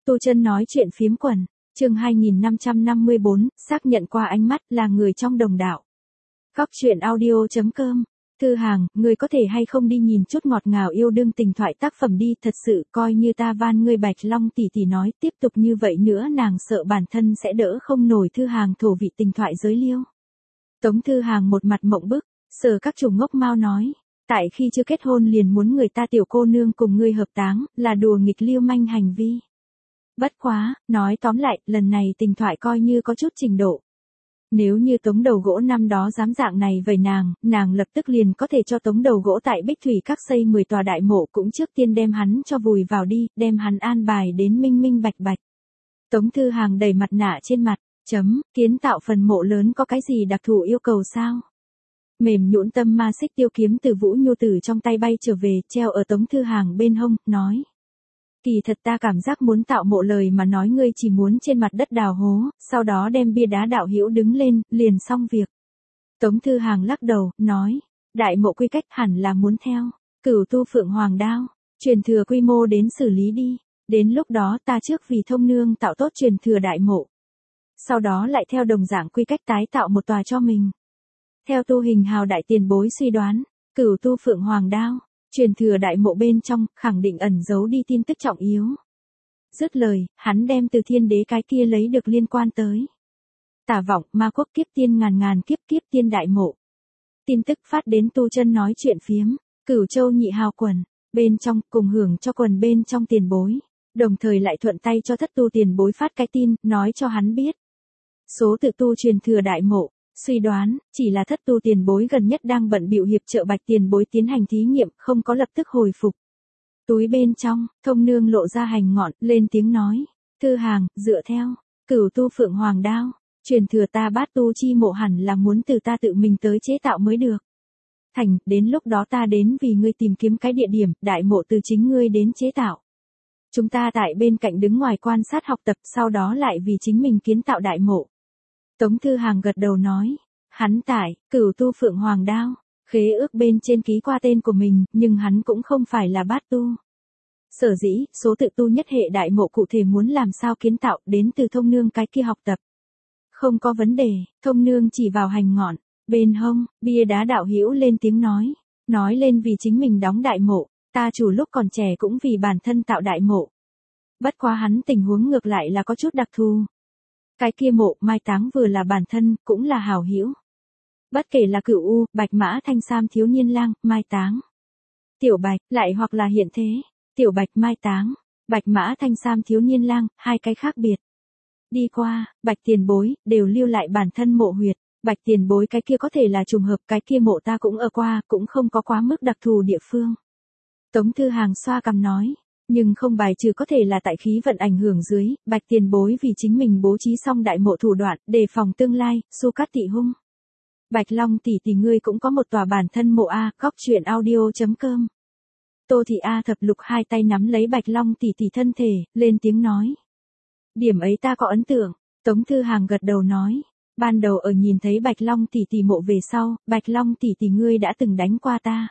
Tu Chân nói chuyện phiếm quần, chương 2554, xác nhận qua ánh mắt là người trong đồng đạo. Góc chuyện audio.com. Thư Hàng, ngươi có thể hay không đi nhìn chút ngọt ngào yêu đương tình thoại tác phẩm đi, thật sự coi như ta van ngươi. Bạch Long tỷ tỷ nói, tiếp tục như vậy nữa nàng sợ bản thân sẽ đỡ không nổi. Thư Hàng thổ vị tình thoại giới liêu. Tống Thư Hàng một mặt mộng bức, Sở Các Chủ ngốc mau nói, tại khi chưa kết hôn liền muốn người ta tiểu cô nương cùng ngươi hợp táng, là đùa nghịch lưu manh hành vi. Bất quá, nói tóm lại, lần này tình thoại coi như có chút trình độ. Nếu như Tống Đầu Gỗ năm đó dám dạng này vậy nàng lập tức liền có thể cho Tống Đầu Gỗ tại Bích Thủy Các xây 10 tòa đại mộ, cũng trước tiên đem hắn cho vùi vào đi, đem hắn an bài đến minh minh bạch bạch. Tống Thư Hàng đầy mặt nạ trên mặt, kiến tạo phần mộ lớn có cái gì đặc thù yêu cầu sao? Mềm nhũn tâm ma xích tiêu kiếm từ Vũ Nhu Tử trong tay bay trở về, treo ở Tống Thư Hàng bên hông, nói. Kỳ thật ta cảm giác muốn tạo mộ lời mà nói ngươi chỉ muốn trên mặt đất đào hố, sau đó đem bia đá đạo hữu đứng lên, liền xong việc. Tống Thư Hàng lắc đầu, nói, đại mộ quy cách hẳn là muốn theo Cửu Tu Phượng Hoàng Đao, truyền thừa quy mô đến xử lý đi, đến lúc đó ta trước vì thông nương tạo tốt truyền thừa đại mộ. Sau đó lại theo đồng dạng quy cách tái tạo một tòa cho mình. Theo Tu Hình Hào đại tiền bối suy đoán, Cửu Tu Phượng Hoàng Đao, truyền thừa đại mộ bên trong, khẳng định ẩn giấu đi tin tức trọng yếu. Dứt lời, hắn đem từ Thiên Đế cái kia lấy được liên quan tới Tả Vọng, Ma Quốc kiếp tiên ngàn kiếp tiên đại mộ. Tin tức phát đến Tu Chân nói chuyện phiếm, Cửu Châu nhị hào quần, bên trong, cùng hưởng cho quần bên trong tiền bối, đồng thời lại thuận tay cho thất tu tiền bối phát cái tin, nói cho hắn biết. Số tự tu truyền thừa đại mộ. Suy đoán, chỉ là thất tu tiền bối gần nhất đang bận bịu hiệp trợ Bạch tiền bối tiến hành thí nghiệm, không có lập tức hồi phục. Túi bên trong, thông nương lộ ra hành ngọn, lên tiếng nói. Thư Hàng, dựa theo Cửu Tu Phượng Hoàng Đao, truyền thừa ta bát tu chi mộ hẳn là muốn từ ta tự mình tới chế tạo mới được. Thành, đến lúc đó ta đến vì ngươi tìm kiếm cái địa điểm, đại mộ từ chính ngươi đến chế tạo. Chúng ta tại bên cạnh đứng ngoài quan sát học tập, sau đó lại vì chính mình kiến tạo đại mộ. Tống Thư Hàng gật đầu nói, hắn tại Cửu Tu Phượng Hoàng Đao, khế ước bên trên ký qua tên của mình, nhưng hắn cũng không phải là bát tu. Sở dĩ, số tự tu nhất hệ đại mộ cụ thể muốn làm sao kiến tạo, đến từ thông nương cái kia học tập. Không có vấn đề, thông nương chỉ vào hành ngọn, bên hông, bia đá đạo hữu lên tiếng nói lên vì chính mình đóng đại mộ, ta chủ lúc còn trẻ cũng vì bản thân tạo đại mộ. Bất quá hắn tình huống ngược lại là có chút đặc thù. Cái kia mộ mai táng vừa là bản thân, cũng là hảo hữu. Bất kể là Cửu U, Bạch Mã Thanh Sam thiếu niên lang, mai táng. Tiểu Bạch, lại hoặc là hiện thế, Tiểu Bạch mai táng, Bạch Mã Thanh Sam thiếu niên lang, hai cái khác biệt. Đi qua, Bạch tiền bối, đều lưu lại bản thân mộ huyệt, Bạch tiền bối cái kia có thể là trùng hợp, cái kia mộ ta cũng ở qua, cũng không có quá mức đặc thù địa phương. Tống Thư Hàng xoa cằm nói. Nhưng không bài trừ có thể là tại khí vận ảnh hưởng dưới, Bạch tiền bối vì chính mình bố trí xong đại mộ thủ đoạn, đề phòng tương lai, Su Cát Tị Hung. Bạch Long tỷ tỷ ngươi cũng có một tòa bản thân mộ a, góc chuyện audio.com. Tô Thị A Thập Lục hai tay nắm lấy Bạch Long tỷ tỷ thân thể, lên tiếng nói. Điểm ấy ta có ấn tượng, Tống Thư Hàng gật đầu nói. Ban đầu ở nhìn thấy Bạch Long tỷ tỷ mộ về sau, Bạch Long tỷ tỷ ngươi đã từng đánh qua ta.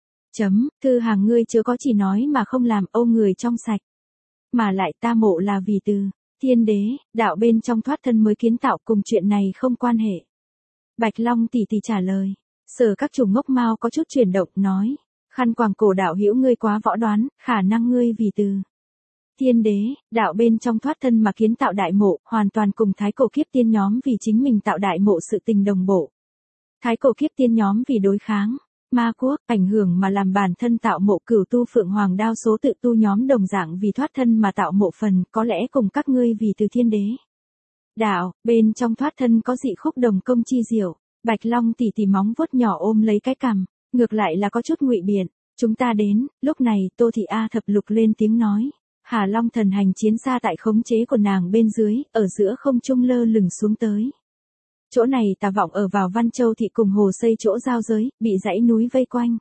Thư Hàng ngươi chớ có chỉ nói mà không làm, ô người trong sạch. Mà lại ta mộ là vì từ Thiên Đế, đạo bên trong thoát thân mới kiến tạo, cùng chuyện này không quan hệ. Bạch Long tỷ tỷ trả lời. Sở Các Chủ ngốc mau có chút chuyển động, nói. Khăn quàng cổ đạo hữu ngươi quá võ đoán, khả năng ngươi vì từ Thiên Đế, đạo bên trong thoát thân mà kiến tạo đại mộ, hoàn toàn cùng Thái Cổ Kiếp Tiên nhóm vì chính mình tạo đại mộ sự tình đồng bộ. Thái Cổ Kiếp Tiên nhóm vì đối kháng Ma Quốc, ảnh hưởng mà làm bản thân tạo mộ Cửu Tu Phượng Hoàng Đao, số tự tu nhóm đồng dạng vì thoát thân mà tạo mộ phần, có lẽ cùng các ngươi vì từ Thiên Đế đạo, bên trong thoát thân có dị khúc đồng công chi diệu. Bạch Long tỷ tỷ móng vuốt nhỏ ôm lấy cái cằm, ngược lại là có chút ngụy biện. Chúng ta đến, lúc này Tô Thị A Thập Lục lên tiếng nói. Hà Long thần hành chiến xa tại khống chế của nàng bên dưới, ở giữa không trung lơ lửng xuống tới. Chỗ này Tà Vọng ở vào Văn Châu thị cùng Hồ Xây chỗ giao giới, bị dãy núi vây quanh.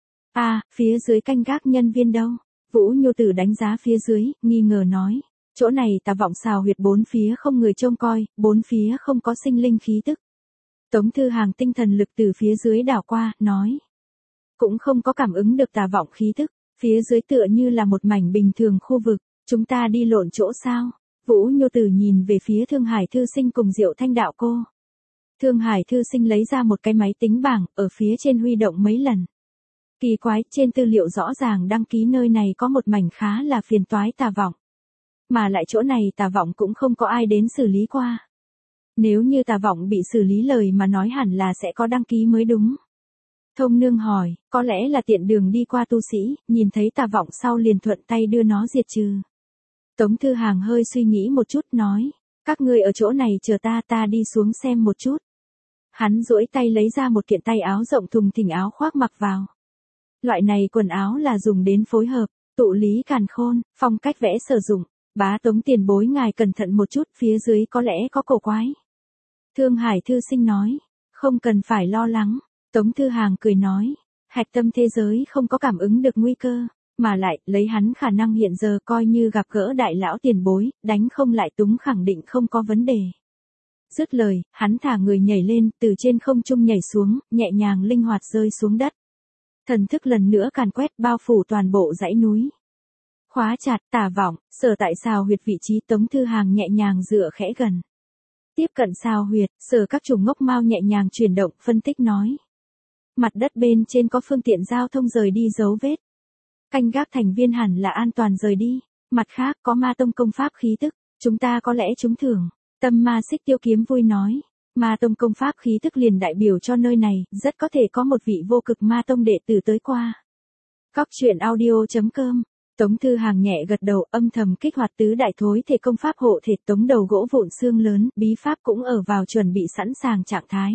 Phía dưới canh gác nhân viên đâu? Vũ Nhu Tử đánh giá phía dưới, nghi ngờ nói. Chỗ này Tà Vọng xào huyệt bốn phía không người trông coi, bốn phía không có sinh linh khí tức. Tống Thư Hàng tinh thần lực từ phía dưới đảo qua, nói. Cũng không có cảm ứng được Tà Vọng khí tức, phía dưới tựa như là một mảnh bình thường khu vực. Chúng ta đi lộn chỗ sao? Vũ Nhô Tử nhìn về phía Thương Hải Thư Sinh cùng Diệu Thanh đạo cô. Thương Hải Thư Sinh lấy ra một cái máy tính bảng, ở phía trên huy động mấy lần. Kỳ quái, trên tư liệu rõ ràng đăng ký nơi này có một mảnh khá là phiền toái tà vọng. Mà lại chỗ này tà vọng cũng không có ai đến xử lý qua. Nếu như tà vọng bị xử lý lời mà nói hẳn là sẽ có đăng ký mới đúng. Thông Nương hỏi, có lẽ là tiện đường đi qua tu sĩ, nhìn thấy tà vọng sau liền thuận tay đưa nó diệt trừ. Tống Thư Hàng hơi suy nghĩ một chút nói, các ngươi ở chỗ này chờ ta đi xuống xem một chút. Hắn duỗi tay lấy ra một kiện tay áo rộng thùng thình áo khoác mặc vào. Loại này quần áo là dùng đến phối hợp, tụ lý càn khôn, phong cách vẽ sử dụng. Bá Tống tiền bối ngài cẩn thận một chút, phía dưới có lẽ có cổ quái. Thương Hải Thư Sinh nói, không cần phải lo lắng. Tống Thư Hàng cười nói, hạch tâm thế giới không có cảm ứng được nguy cơ, mà lại, lấy hắn khả năng hiện giờ coi như gặp gỡ đại lão tiền bối, đánh không lại túng khẳng định không có vấn đề. Dứt lời, hắn thả người nhảy lên, từ trên không trung nhảy xuống, nhẹ nhàng linh hoạt rơi xuống đất. Thần thức lần nữa càn quét bao phủ toàn bộ dãy núi. Khóa chặt, tà vọng, sở tại sao huyệt vị trí Tống Thư Hàng nhẹ nhàng dựa khẽ gần. Tiếp cận sao huyệt, sở các trùng ngốc mau nhẹ nhàng chuyển động, phân tích nói. Mặt đất bên trên có phương tiện giao thông rời đi dấu vết. Canh gác thành viên hẳn là an toàn rời đi. Mặt khác có ma tông công pháp khí tức, chúng ta có lẽ trúng thưởng. Tâm Ma Xích Tiêu Kiếm vui nói. Ma tông công pháp khí tức liền đại biểu cho nơi này, rất có thể có một vị vô cực ma tông đệ tử tới qua. Cóc truyện audio.com. Tống Thư Hàng nhẹ gật đầu, âm thầm kích hoạt tứ đại thối thể công pháp hộ thể tống đầu gỗ vụn xương lớn, bí pháp cũng ở vào chuẩn bị sẵn sàng trạng thái.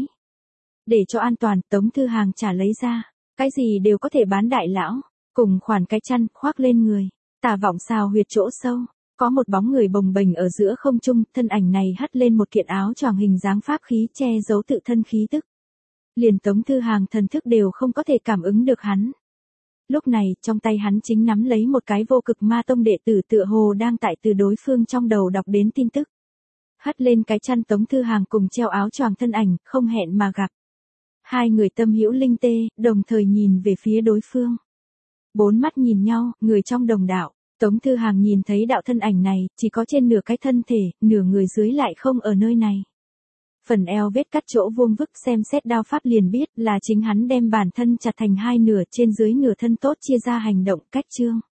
Để cho an toàn, Tống Thư Hàng trả lấy ra, cái gì đều có thể bán đại lão, cùng khoản cái chăn khoác lên người. Tà vọng sao huyệt chỗ sâu, có một bóng người bồng bềnh ở giữa không trung, thân ảnh này hất lên một kiện áo choàng hình dáng pháp khí che giấu tự thân khí tức. Liền Tống Thư Hàng thần thức đều không có thể cảm ứng được hắn. Lúc này, trong tay hắn chính nắm lấy một cái vô cực ma tông đệ tử tựa hồ đang tại từ đối phương trong đầu đọc đến tin tức. Hất lên cái chăn Tống Thư Hàng cùng treo áo choàng thân ảnh, không hẹn mà gặp. Hai người tâm hữu linh tê, đồng thời nhìn về phía đối phương. Bốn mắt nhìn nhau, người trong đồng đạo. Tống Thư Hàng nhìn thấy đạo thân ảnh này, chỉ có trên nửa cái thân thể, nửa người dưới lại không ở nơi này. Phần eo vết cắt chỗ vuông vức xem xét đao pháp liền biết là chính hắn đem bản thân chặt thành hai nửa trên dưới nửa thân tốt chia ra hành động cách chương.